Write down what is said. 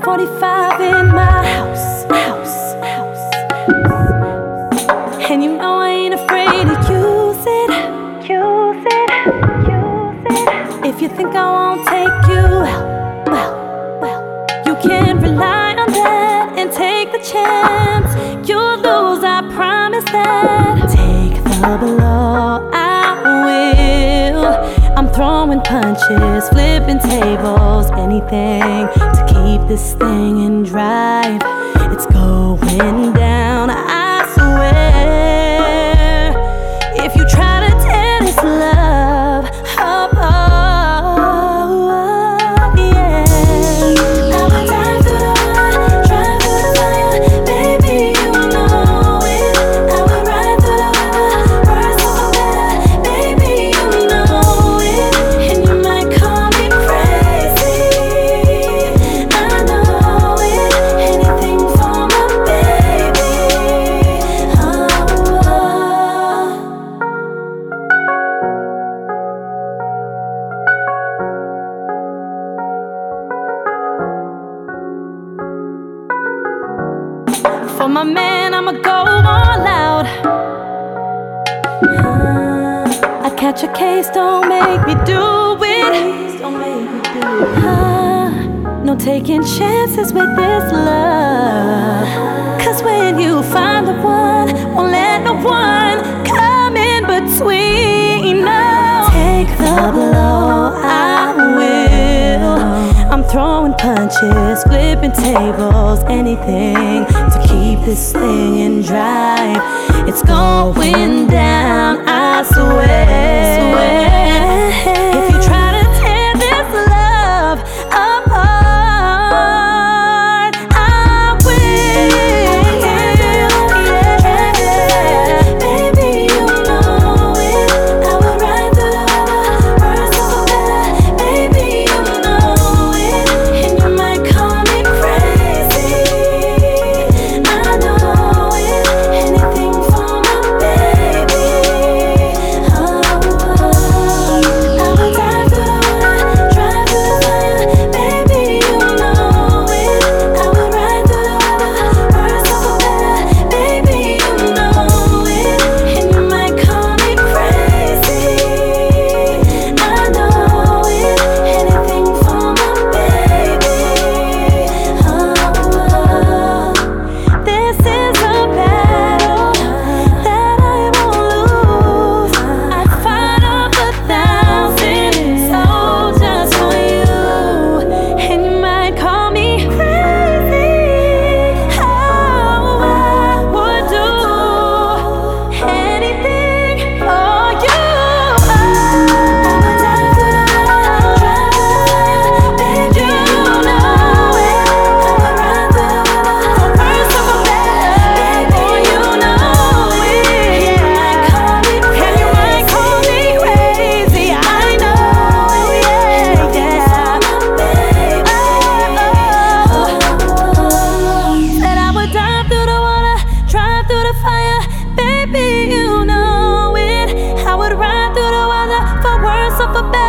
45 in my house. And you know I ain't afraid to use it. If you think I won't take you out, well, you can rely on that and take the chance. You'll lose, I promise that. Take the blow, I will. I'm throwing punches, flipping tables, anything to keep this thing in drive. It's going down, I swear. If you try to tear this love apart, for my man, I'ma go all out. I catch a case, don't make me do it. No taking chances with this love. Cause when you find the one, won't let no one come in between. No, take the blow, I will. I'm throwing punches, flipping tables, anything to keep this thing in drive. It's going down, I swear. If you try to tear this love apart, I will. Baby, you know it. I will ride through the weather, birds of a feather. Baby, you know it. And you might call me crazy, I know it. Anything for my baby. Oh, I will dive through the water, drive through the fire. Baby, you know it. I will ride through the weather, birds of a feather. Baby, you know it. And you might call me crazy, I know it. Anything for my baby. Oh, this is a battle that I won't lose. I'd fight off 1,000 soldiers for you, and you might call me crazy. Oh, I would do anything for you. I would dive through the water, drive through the fire. Baby, you know it. I would ride through the weather, birds of a feather. Baby, you know it. You might call me crazy. I know, yeah. Said I would dive through the water, drive through the fire. Baby, you know it. I would ride through the weather for worse or for better.